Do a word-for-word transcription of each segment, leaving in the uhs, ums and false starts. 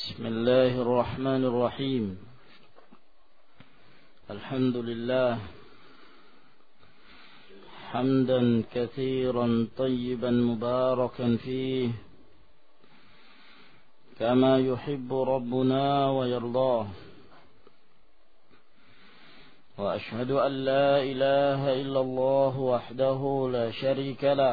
بسم الله الرحمن الرحيم. الحمد لله حمدا كثيرا طيبا مباركا فيه كما يحب ربنا ويرضاه. وأشهد أن لا إله إلا الله وحده لا شريك له،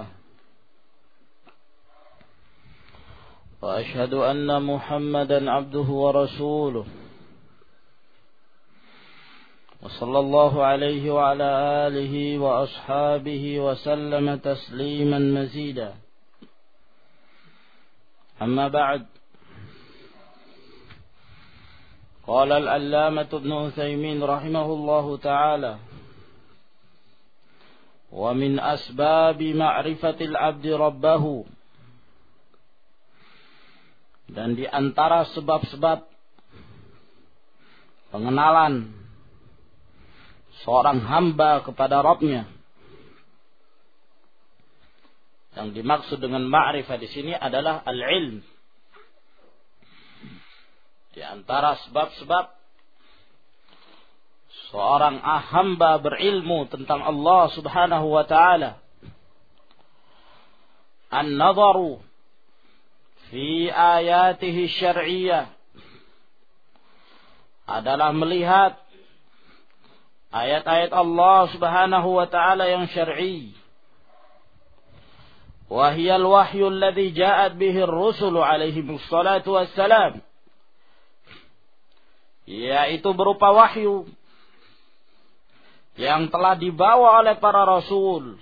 وأشهد أن محمدا عبده ورسوله، وصلى الله عليه وعلى آله وأصحابه وسلم تسليما مزيدا. أما بعد، قال العلامة ابن عثيمين رحمه الله تعالى: ومن أسباب معرفة العبد ربه، dan di antara sebab-sebab pengenalan seorang hamba kepada Rabbnya, yang dimaksud dengan ma'rifah di sini adalah al-ilm. Di antara sebab-sebab seorang hamba berilmu tentang Allah Subhanahu wa taala, an-nadharu fi ayatihi syar'iyyah, adalah melihat ayat-ayat Allah Subhanahu wa taala yang syar'i. Wa hiya al-wahyu alladhi ja'at bihi ar-rusulu alaihimus salatu wassalam, yaitu berupa wahyu yang telah dibawa oleh para rasul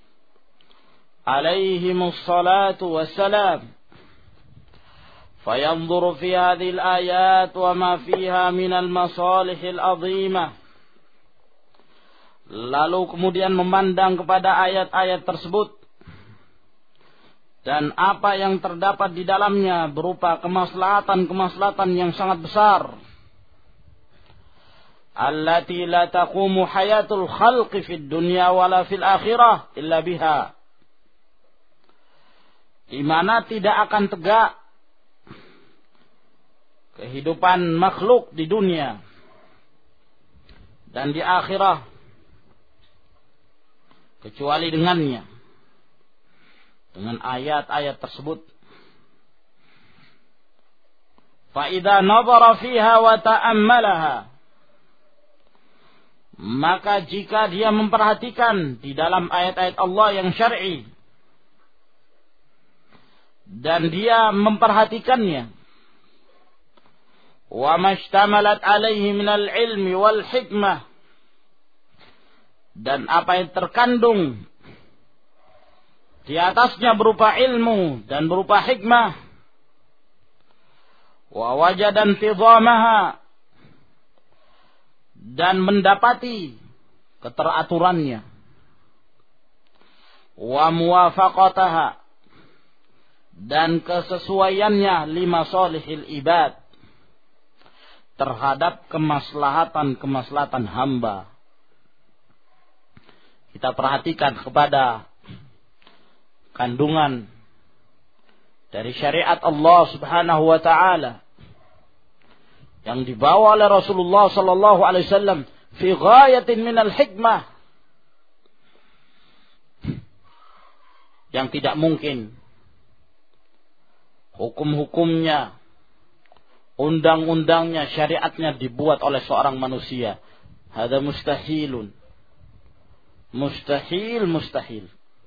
alaihimus salatu wassalam. فينظر في هذه الآيات وما فيها من المصالح العظيمة, lalu kemudian memandang kepada ayat-ayat tersebut dan apa yang terdapat di dalamnya berupa kemaslahatan-kemaslahatan yang sangat besar, allati la taqumu hayatul khalqi fid dunya wala fil akhirah illa biha, di mana tidak akan tegak kehidupan makhluk di dunia dan di akhirah kecuali dengannya, dengan ayat-ayat tersebut. Fa idza nadhara fiha wa ta'ammalaha, maka jika dia memperhatikan di dalam ayat-ayat Allah yang syar'i dan dia memperhatikannya, wa mashtamalat alaihi minal ilmi wal hikmah, dan apa yang terkandung di atasnya berupa ilmu dan berupa hikmah, wa wajada intizamaha, dan mendapati keteraturannya, wa muwafaqataha, dan kesesuaiannya lima salihil ibad, terhadap kemaslahatan-kemaslahatan hamba. Kita perhatikan kepada kandungan dari syariat Allah Subhanahu wa taala yang dibawa oleh Rasulullah sallallahu alaihi wasallam fi ghayatin minal hikmah, yang tidak mungkin hukum-hukumnya, undang-undangnya, syariatnya dibuat oleh seorang manusia. Hada mustahilun. Mustahil, mustahil.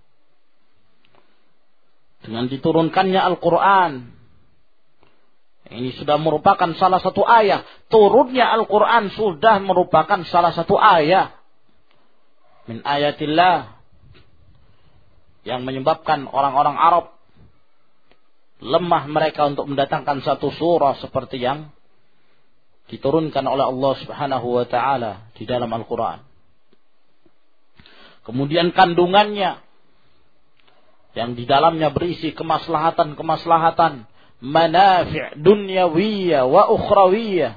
Dengan diturunkannya Al-Quran, ini sudah merupakan salah satu ayat. Turunnya Al-Quran sudah merupakan salah satu ayat min ayatillah, yang menyebabkan orang-orang Arab lemah mereka untuk mendatangkan satu surah seperti yang diturunkan oleh Allah Subhanahu wa taala di dalam Al-Quran. Kemudian kandungannya yang di dalamnya berisi kemaslahatan-kemaslahatan, manafi' dunyawiyah wa ukhrawiyah,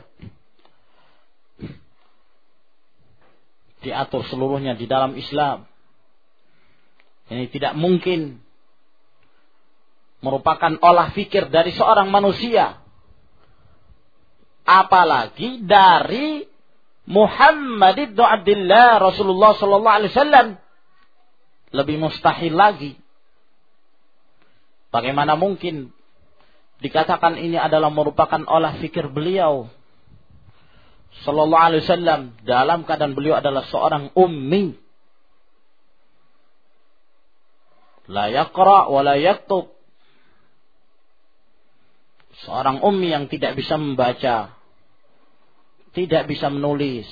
diatur seluruhnya di dalam Islam. Ini tidak mungkin merupakan olah fikir dari seorang manusia Apalagi dari Muhammad ibn Abdullah Rasulullah sallallahu alaihi wasallam. Lebih mustahil lagi. Bagaimana mungkin dikatakan ini adalah merupakan olah fikir beliau sallallahu alaihi wasallam dalam keadaan beliau adalah seorang ummi. La yaqra wa la yaktub. Seorang ummi yang tidak bisa membaca, tidak bisa menulis.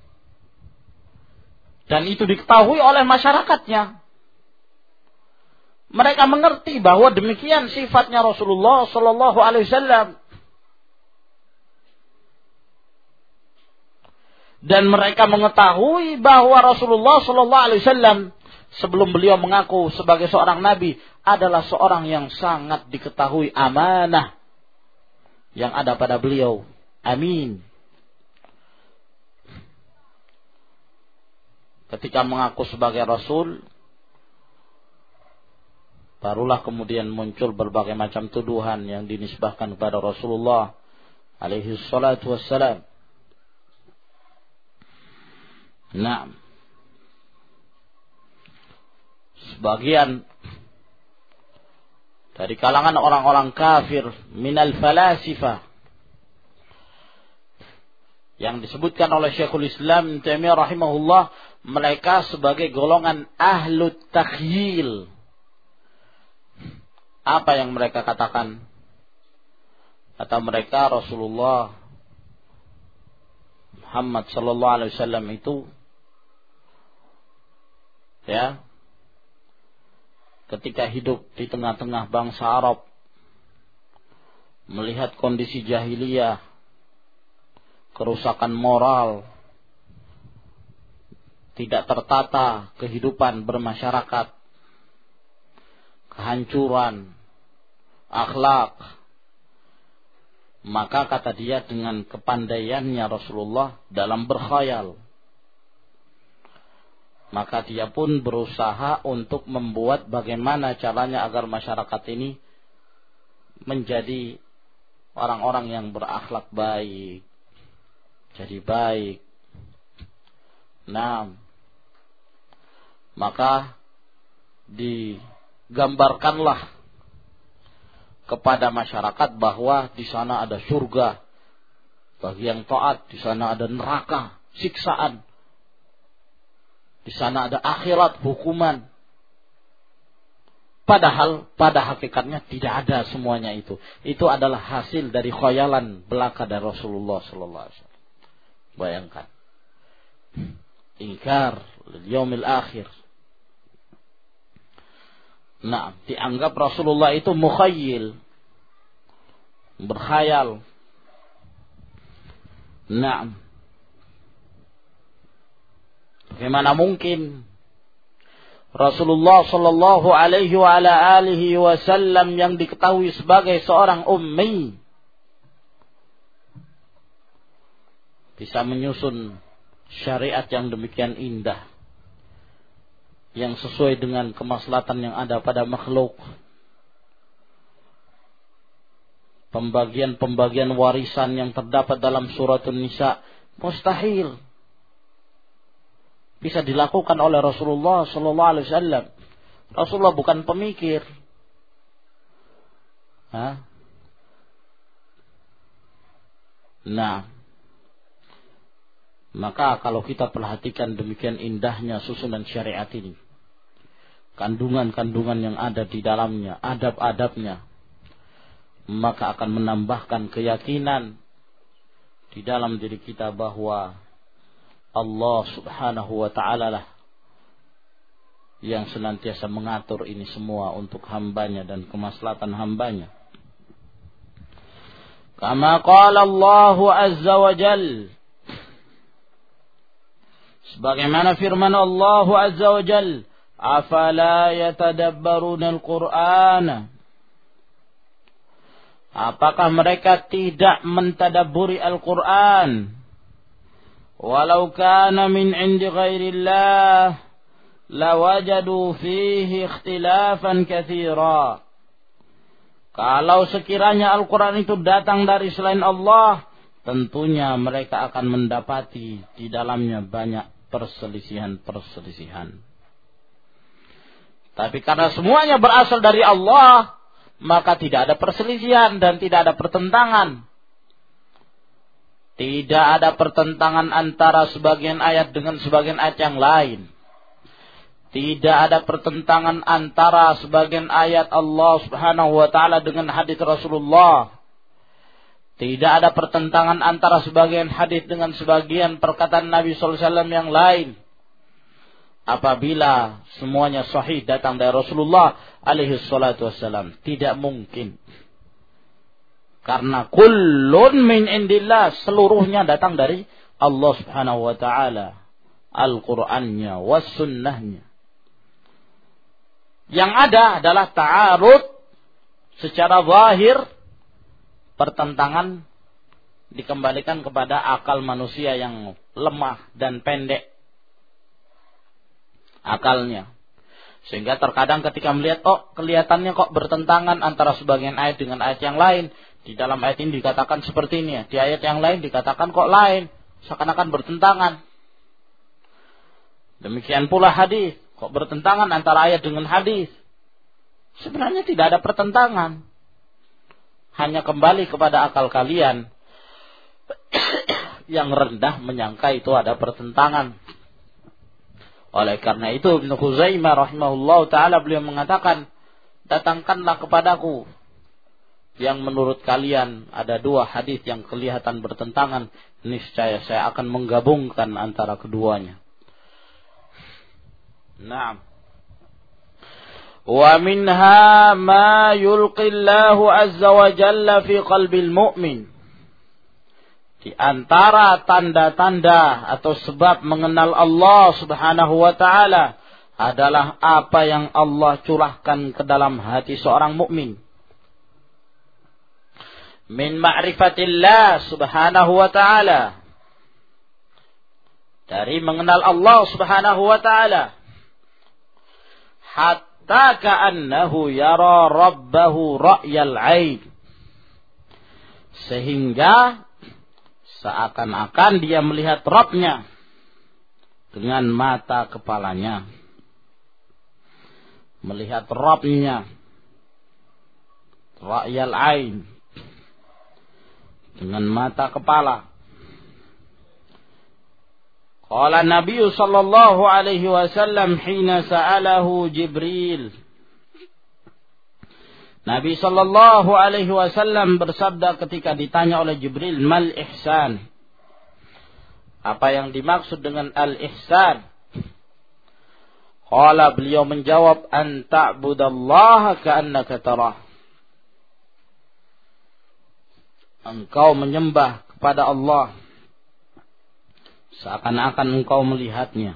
Dan itu diketahui oleh masyarakatnya. Mereka mengerti bahwa demikian sifatnya Rasulullah sallallahu alaihi wasallam. Dan mereka mengetahui bahwa Rasulullah sallallahu alaihi wasallam sebelum beliau mengaku sebagai seorang nabi adalah seorang yang sangat diketahui amanah yang ada pada beliau. Amin. Ketika mengaku sebagai rasul, barulah kemudian muncul berbagai macam tuduhan yang dinisbahkan kepada Rasulullah alaihi salatu wassalam. Nah, sebagian dari kalangan orang-orang kafir minal falasifah yang disebutkan oleh Syekhul Islam Taimiyah rahimahullah, mereka sebagai golongan ahlut takhyil. Apa yang mereka katakan? Kata mereka Rasulullah Muhammad sallallahu alaihi wasallam itu ya ketika hidup di tengah-tengah bangsa Arab, melihat kondisi jahiliyah, kerusakan moral, tidak tertata kehidupan bermasyarakat, kehancuran akhlak, maka kata dia dengan kepandaiannya Rasulullah dalam berkhayal, maka dia pun berusaha untuk membuat bagaimana caranya agar masyarakat ini menjadi orang-orang yang berakhlak baik, jadi baik. Nah, maka digambarkanlah kepada masyarakat bahwa di sana ada surga bagi yang taat, di sana ada neraka, siksaan. Di sana ada akhirat, hukuman. Padahal pada hakikatnya tidak ada semuanya itu. Itu adalah hasil dari khayalan belaka dari Rasulullah sallallahu alaihi wasallam. Bayangkan. Ingkar yaumil akhir. Nah, dianggap Rasulullah itu mukhayyil, berkhayal. Nah, bagaimana mungkin Rasulullah sallallahu alaihi wa ala alihi wasallam yang diketahui sebagai seorang ummi bisa menyusun syariat yang demikian indah, yang sesuai dengan kemaslahatan yang ada pada makhluk. Pembagian-pembagian warisan yang terdapat dalam suratun Nisa mustahil bisa dilakukan oleh Rasulullah sallallahu alaihi wasallam. Rasulullah bukan pemikir. Hah? Nah, maka kalau kita perhatikan demikian indahnya susunan syariat ini, kandungan-kandungan yang ada di dalamnya, adab-adabnya, maka akan menambahkan keyakinan di dalam diri kita bahwa Allah subhanahu wa ta'ala lah yang senantiasa mengatur ini semua untuk hambanya dan kemaslahatan hambanya. Kama qala Allah azza wa jal, sebagaimana firman Allah azza wa jal, afala yatadabbaruna al-Qur'ana, apakah mereka tidak mentadabburi Al-Qur'an? Walau kana min 'indi ghairillah lawajadu fihi ikhtilafan katsira. Kalau sekiranya Al-Qur'an itu datang dari selain Allah, tentunya mereka akan mendapati di dalamnya banyak perselisihan-perselisihan. Tapi karena semuanya berasal dari Allah, maka tidak ada perselisihan dan tidak ada pertentangan. Tidak ada pertentangan antara sebagian ayat dengan sebagian ayat yang lain. Tidak ada pertentangan antara sebagian ayat Allah Subhanahu wa taala dengan hadis Rasulullah. Tidak ada pertentangan antara sebagian hadis dengan sebagian perkataan Nabi sallallahu alaihi wasallam yang lain. Apabila semuanya sahih datang dari Rasulullah alaihi salatu wasallam, tidak mungkin. Karena kullun min indillah, seluruhnya datang dari Allah Subhanahu wa taala. Al-Qur'annya was sunnahnya. Yang ada adalah ta'arud secara zahir, pertentangan dikembalikan kepada akal manusia yang lemah dan pendek akalnya. Sehingga terkadang ketika melihat, oh kelihatannya kok bertentangan antara sebagian ayat dengan ayat yang lain. Di dalam ayat ini dikatakan seperti ini, di ayat yang lain dikatakan kok lain, seakan-akan bertentangan. Demikian pula hadis, kok bertentangan antara ayat dengan hadis. Sebenarnya tidak ada pertentangan. Hanya kembali kepada akal kalian yang rendah menyangka itu ada pertentangan. Oleh karena itu Ibnu Khuzaimah rahimahullah ta'ala beliau mengatakan, datangkanlah kepadaku yang menurut kalian ada dua hadis yang kelihatan bertentangan, niscaya saya akan menggabungkan antara keduanya. Naam. Wa minha ma yulqillahu azza wa jalla fi qalbil mu'min. Di antara tanda-tanda atau sebab mengenal Allah Subhanahu wa taala adalah apa yang Allah curahkan ke dalam hati seorang mukmin. Min ma'rifatillah Subhanahu wa taala. Dari mengenal Allah Subhanahu wa taala. Hatta ka'annahu yara rabbahu ra'yal 'ain. Sehingga seakan-akan dia melihat Rabb-nya dengan mata kepalanya. Melihat Rabb-nya ra'yal 'ain, dengan mata kepala. Qala Nabi sallallahu alaihi wasallam hina sa'alahu Jibril. Nabi sallallahu alaihi wasallam bersabda ketika ditanya oleh Jibril, mal ihsan? Apa yang dimaksud dengan al-ihsan? Qala, beliau menjawab, an ta'budallaha ka'annaka tarah. Engkau menyembah kepada Allah seakan-akan engkau melihatnya.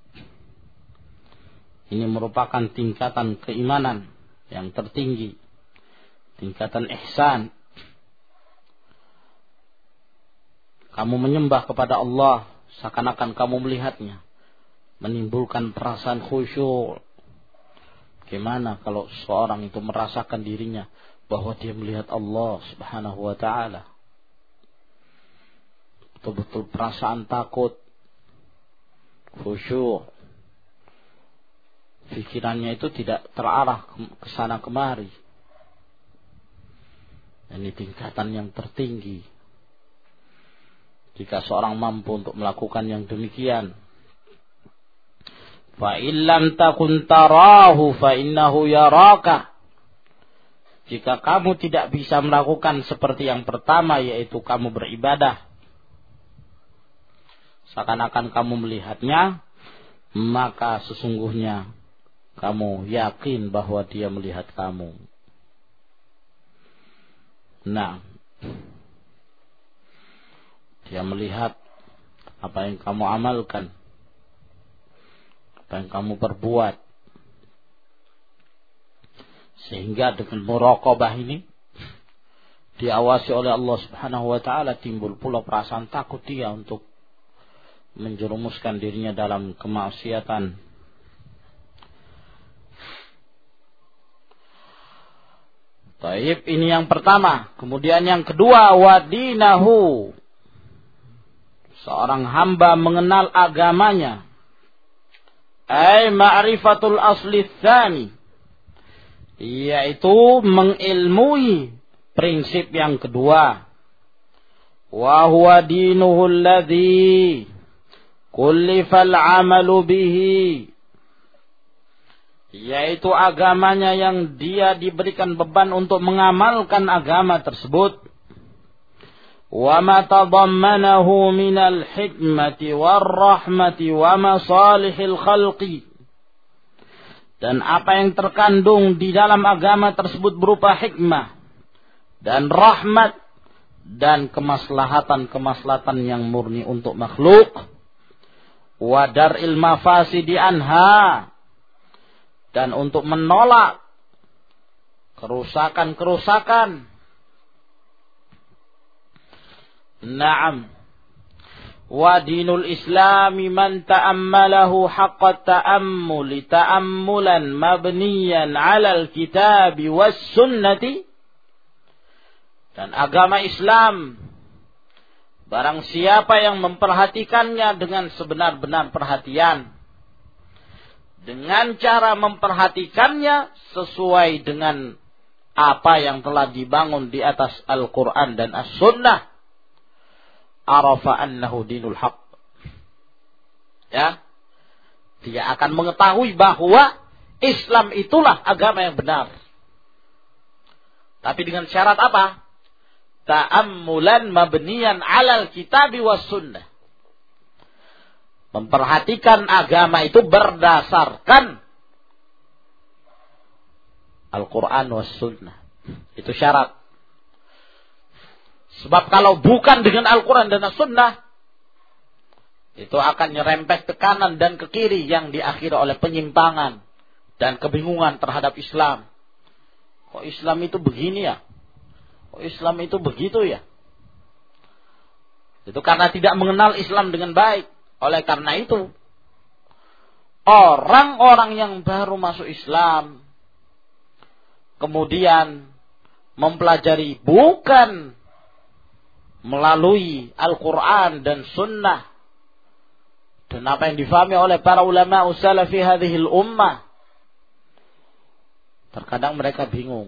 Ini merupakan tingkatan keimanan yang tertinggi, tingkatan ihsan. Kamu menyembah kepada Allah seakan-akan kamu melihatnya, menimbulkan perasaan khusyuk. Gimana kalau seorang itu merasakan dirinya bahwa dia melihat Allah Subhanahu wa ta'ala? Betul-betul perasaan takut, khusyuk. Pikirannya itu tidak terarah ke sana kemari. Ini tingkatan yang tertinggi. Jika seorang mampu untuk melakukan yang demikian. Fa illam takun tarahu fa innahu yaraka. Jika kamu tidak bisa melakukan seperti yang pertama, yaitu kamu beribadah seakan-akan kamu melihatnya, maka sesungguhnya kamu yakin bahwa dia melihat kamu. Nah, dia melihat apa yang kamu amalkan, apa yang kamu perbuat. Sehingga dengan muraqabah ini diawasi oleh Allah Subhanahu wa ta'ala, timbul pula perasaan takut dia untuk menjerumuskan dirinya dalam kemaksiatan. Taib, ini yang pertama. Kemudian yang kedua, wadinahu seorang hamba mengenal agamanya, ay ma'rifatul asli tsani, yaitu mengilmui prinsip yang kedua, wa huwa dinuhu alladhi kullifal amalu bihi, yaitu agamanya yang dia diberikan beban untuk mengamalkan agama tersebut. Wa ma tadammanahu minal hikmati warrahmati wa masalihil khalqi, dan apa yang terkandung di dalam agama tersebut berupa hikmah dan rahmat dan kemaslahatan-kemaslahatan yang murni untuk makhluk. Wa dar'il mafasidi anha, dan untuk menolak kerusakan-kerusakan. Naam. Wa dinul islami man ta'ammalahu haqqa ta'ammuli ta'ammulan mabniyan 'alal kitabi was sunnati. Dan agama Islam, barang siapa yang memperhatikannya dengan sebenar-benar perhatian, dengan cara memperhatikannya sesuai dengan apa yang telah dibangun di atas Al-Quran dan As-Sunnah, arafa annahu dinul haq. Ya, dia akan mengetahui bahwa Islam itulah agama yang benar. Tapi dengan syarat apa? Ta'ammulan mabniyan 'alal kitabi was sunnah. Memperhatikan agama itu berdasarkan Al-Quran was sunnah. Itu syarat. Sebab kalau bukan dengan Al-Quran dan As-Sunnah, itu akan nyerempet ke kanan dan ke kiri yang diakhiri oleh penyimpangan dan kebingungan terhadap Islam. Kok Islam itu begini ya? Kok Islam itu begitu ya? Itu karena tidak mengenal Islam dengan baik. Oleh karena itu, orang-orang yang baru masuk Islam, kemudian mempelajari bukan melalui Al-Quran dan Sunnah, dan apa yang difahami oleh para ulama salafi hadhil ummah, terkadang mereka bingung.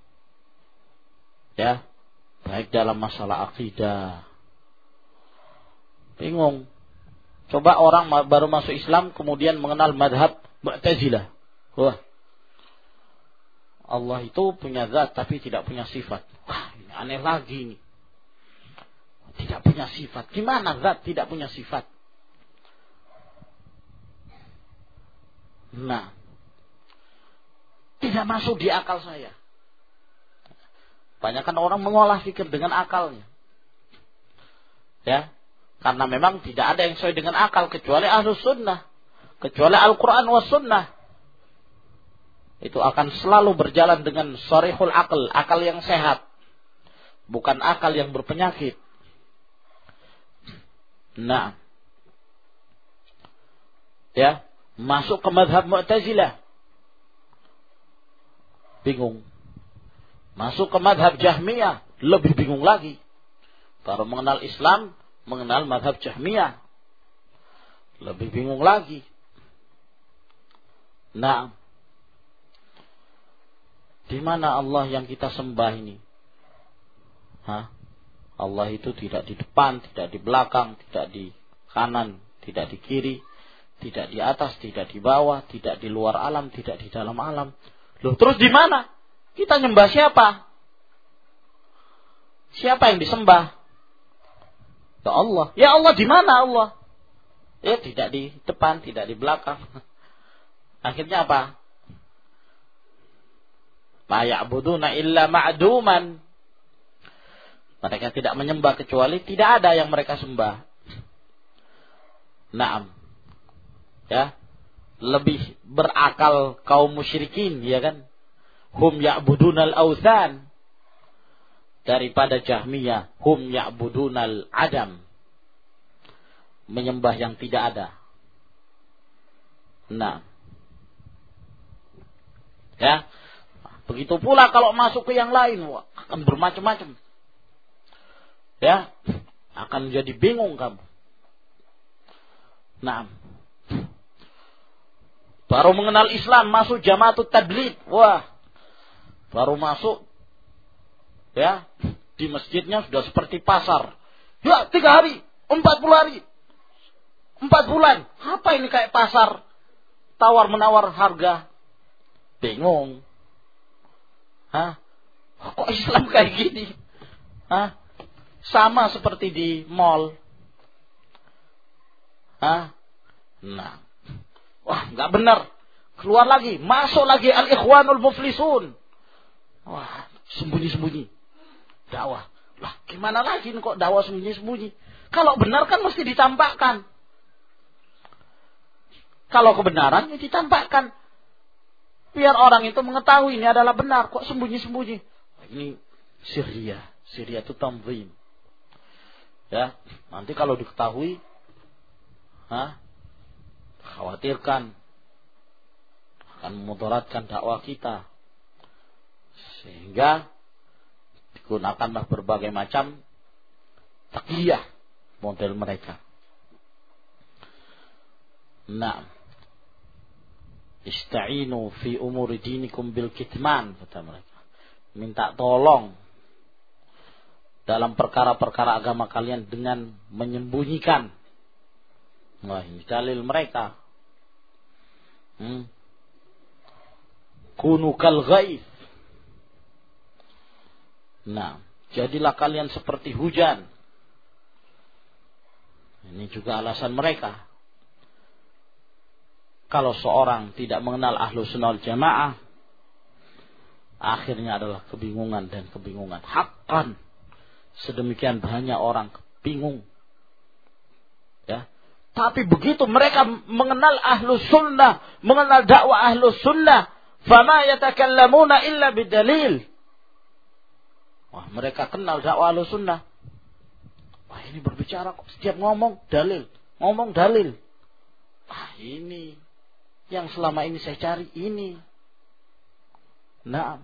Ya, baik dalam masalah akidah. Bingung. Coba orang baru masuk Islam kemudian mengenal madhab Mu'tazilah. Wah, Allah itu punya zat tapi tidak punya sifat. Wah, ini aneh lagi ini. Tidak punya sifat. Gimana zat tidak punya sifat? Nah, tidak masuk di akal saya. Banyakkan orang mengolah fikir dengan akalnya. Ya, karena memang tidak ada yang sesuai dengan akal kecuali Ahlus Sunnah, kecuali Al-Quran was Sunnah. Itu akan selalu berjalan dengan sharihul aql, akal yang sehat, bukan akal yang berpenyakit. Nah, ya, masuk ke mazhab Mu'tazilah, bingung. Masuk ke mazhab Jahmiyah, lebih bingung lagi. Baru mengenal Islam, mengenal mazhab Jahmiyah, lebih bingung lagi. Nah, di mana Allah yang kita sembah ini? Hah? Allah itu tidak di depan, tidak di belakang, tidak di kanan, tidak di kiri, tidak di atas, tidak di bawah, tidak di luar alam, tidak di dalam alam. Loh, terus di mana? Kita nyembah siapa? Siapa yang disembah? Ya Allah. Ya Allah, di mana Allah? Ya, tidak di depan, tidak di belakang. Akhirnya apa? Ma ya'buduna illa ma'duman. Mereka tidak menyembah kecuali tidak ada yang mereka sembah. Naam. Ya. Lebih berakal kaum musyrikin, ya kan? Hum ya'budunal awthan. Daripada Jahmiyah, hum ya'budunal adam. Menyembah yang tidak ada. Nah. Ya. Begitu pula kalau masuk ke yang lain, wah, akan bermacam-macam. Ya, akan jadi bingung kamu. Nah, baru mengenal Islam, masuk Jama'atut Tabligh. Wah, baru masuk, ya, di masjidnya sudah seperti pasar. Ya, tiga hari, empat puluh hari, empat bulan. Apa ini kayak pasar? Tawar-menawar harga. Bingung. Hah? Kok Islam kayak gini? Hah? Sama seperti di mall. Hah? Nah. Wah, nggak benar. Keluar lagi, masuk lagi al-ikhwanul muflisun. Wah, sembunyi-sembunyi. Dakwah. Lah, gimana lagi kok dakwah sembunyi-sembunyi? Kalau benar kan mesti ditampakkan. Kalau kebenaran ya ditampakkan. Biar orang itu mengetahui ini adalah benar. Kok sembunyi-sembunyi? Ini Syria. Syria itu tanzim. Ya, nanti kalau diketahui, hah, khawatirkan akan memudaratkan dakwah kita. Sehingga digunakanlah berbagai macam taqiyah model mereka. Nah, ista'inu fi umuri dinikum bil kitman, kata mereka. Minta tolong dalam perkara-perkara agama kalian dengan menyembunyikan. Wah, ini dalil mereka. Hmm. Kunu kal ghaith. Nah, jadilah kalian seperti hujan. Ini juga alasan mereka. Kalau seorang tidak mengenal ahlu sunnah wal jamaah, akhirnya adalah kebingungan dan kebingungan. Haqqan. Sedemikian banyak orang bingung. Ya. Tapi begitu mereka mengenal ahlu sunnah, mengenal dakwah ahlu sunnah, fama yatakallamuna illa bidalil. Wah, mereka kenal dakwah ahlu sunnah. Wah, ini berbicara kok setiap ngomong dalil, ngomong dalil. Ah, ini yang selama ini saya cari ini. Nah,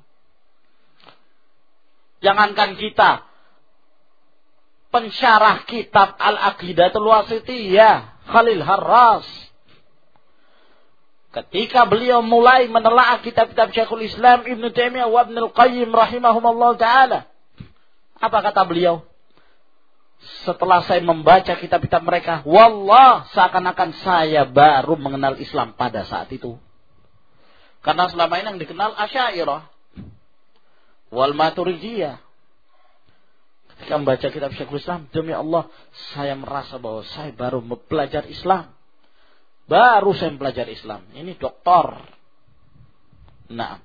jangankan kita, pensyarah kitab Al-Aqidatul Wasithiyah, Khalil Harras, ketika beliau mulai menelaah kitab-kitab Syekhul Islam Ibnu Taimiyah wa Ibnu Al-Qayyim rahimahumullah taala, apa kata beliau? Setelah saya membaca kitab-kitab mereka, wallah, seakan-akan saya baru mengenal Islam pada saat itu. Karena selama ini yang dikenal Asy'ariyah wal Maturidiyah. Ketika membaca kitab Syekhul Islam, demi Allah, saya merasa bahwa saya baru belajar Islam. Baru saya belajar Islam. Ini doktor. Nah.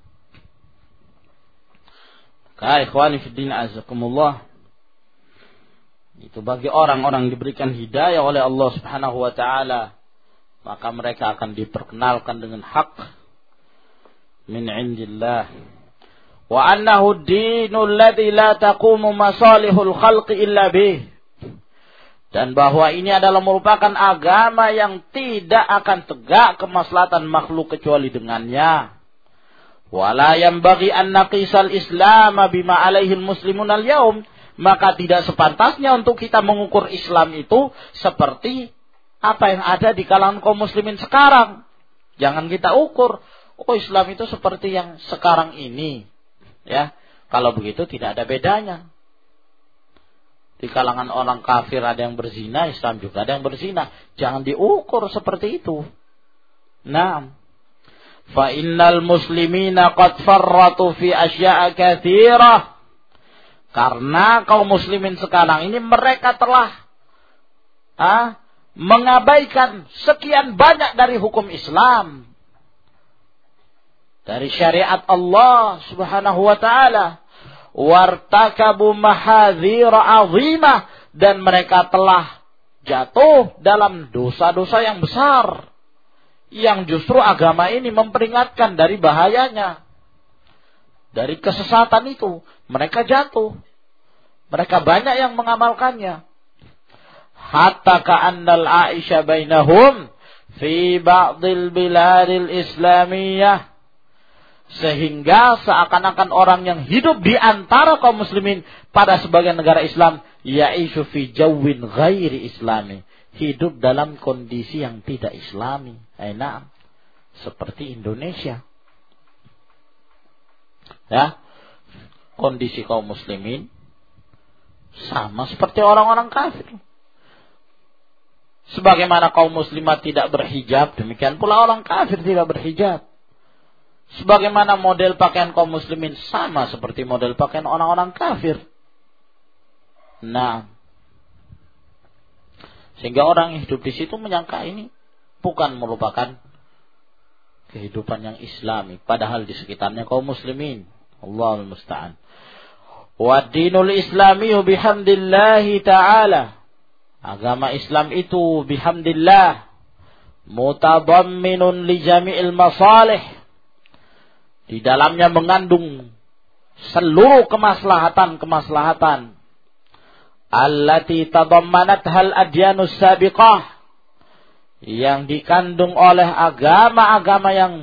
Kaya ikhwani fiddin azakumullah. Itu bagi orang-orang diberikan hidayah oleh Allah Subhanahu wa taala, maka mereka akan diperkenalkan dengan hak min indillah. Wa annahu ad-dinul ladzi la taqumu masalihul khalqi illa bih. Dan bahwa ini adalah merupakan agama yang tidak akan tegak kemaslahatan makhluk kecuali dengannya. Wala yanbaghi an naqisal islam bima alaihi muslimun al-yaum. Maka tidak sepantasnya untuk kita mengukur Islam itu seperti apa yang ada di kalangan kaum muslimin sekarang. Jangan kita ukur, oh Islam itu seperti yang sekarang ini. Ya, kalau begitu tidak ada bedanya. Di kalangan orang kafir ada yang berzina, Islam juga ada yang berzina. Jangan diukur seperti itu. Nah, fa innal muslimina qad farratu fi asya'a katsirah. Karena kaum muslimin sekarang ini mereka telah ah, mengabaikan sekian banyak dari hukum Islam. Dari syariat Allah Subhanahu wa taala. Wartakabu mahadzira azimah. Dan mereka telah jatuh dalam dosa-dosa yang besar. Yang justru agama ini memperingatkan dari bahayanya. Dari kesesatan itu, mereka jatuh. Mereka banyak yang mengamalkannya. Hatta ka'annal Aisyah bainahum fi ba'dil biladil islamiyah. Sehingga seakan-akan orang yang hidup di antara kaum muslimin pada sebagian negara Islam, ya'ishu fi jawwin ghairi islami. hidup dalam kondisi yang tidak islami. Enak. Seperti Indonesia. Ya. Kondisi kaum muslimin sama seperti orang-orang kafir. Sebagaimana kaum muslimat tidak berhijab, demikian pula orang kafir tidak berhijab. Sebagaimana model pakaian kaum muslimin sama seperti model pakaian orang-orang kafir. Nah, sehingga orang yang hidup di situ menyangka ini bukan merupakan kehidupan yang islami, padahal di sekitarnya kaum muslimin. Allahul musta'an. Wa dinul islami bihamdillahi ta'ala. Agama Islam itu bihamdillah mutadamminun li jami'il masalih. Di dalamnya mengandung seluruh kemaslahatan-kemaslahatan allati tadammanat hal adyanus sabiqah, yang dikandung oleh agama-agama yang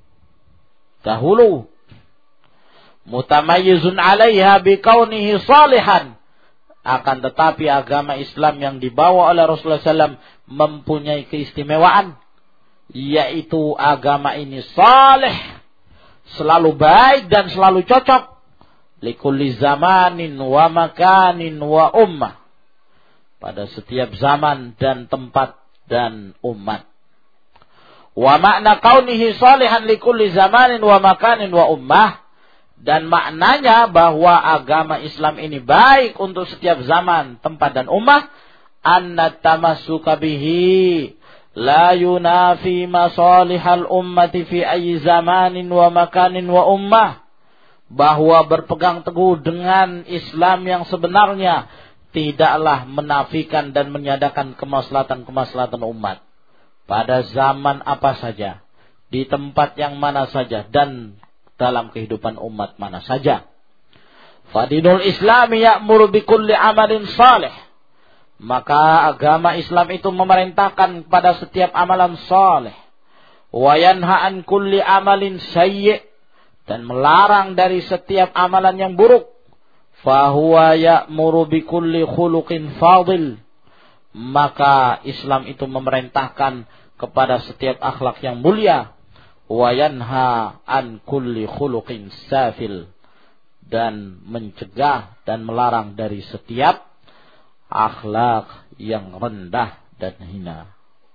dahulu. Mutamayyizun 'alaiha biqaunihi salihan. Akan tetapi agama Islam yang dibawa oleh Rasulullah sallallahu alaihi wasallam mempunyai keistimewaan, yaitu agama ini salih, selalu baik dan selalu cocok likulli zamanin wa makanin wa ummah, pada setiap zaman dan tempat dan umat. Wa makna kaunihi salihan likulli zamanin wa makanin wa ummah, dan maknanya bahwa agama Islam ini baik untuk setiap zaman, tempat dan ummah, anna tamassuka bihi la yunafi masalihal ummati fi ayyi zamanin wa makanin wa ummah, bahwa berpegang teguh dengan Islam yang sebenarnya tidaklah menafikan dan menyadakan kemaslahatan-kemaslahatan umat pada zaman apa saja, di tempat yang mana saja, dan dalam kehidupan umat mana saja. Fadinul Islami ya'muru bikulli amalin salih. Maka agama Islam itu memerintahkan pada setiap amalan saleh. Wa yanha an kulli amalin sayyi', dan melarang dari setiap amalan yang buruk. Fahuwa ya'muru bikulli khuluqin fadil. Maka Islam itu memerintahkan kepada setiap akhlak yang mulia. Wa yanha an kulli khuluqin safil, dan mencegah dan melarang dari setiap akhlak yang rendah dan hina.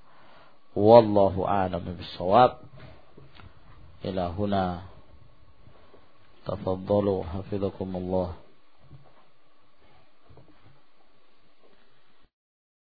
Wallahu a'lam bishawab. Ila huna tafaddalu hafizakumullah.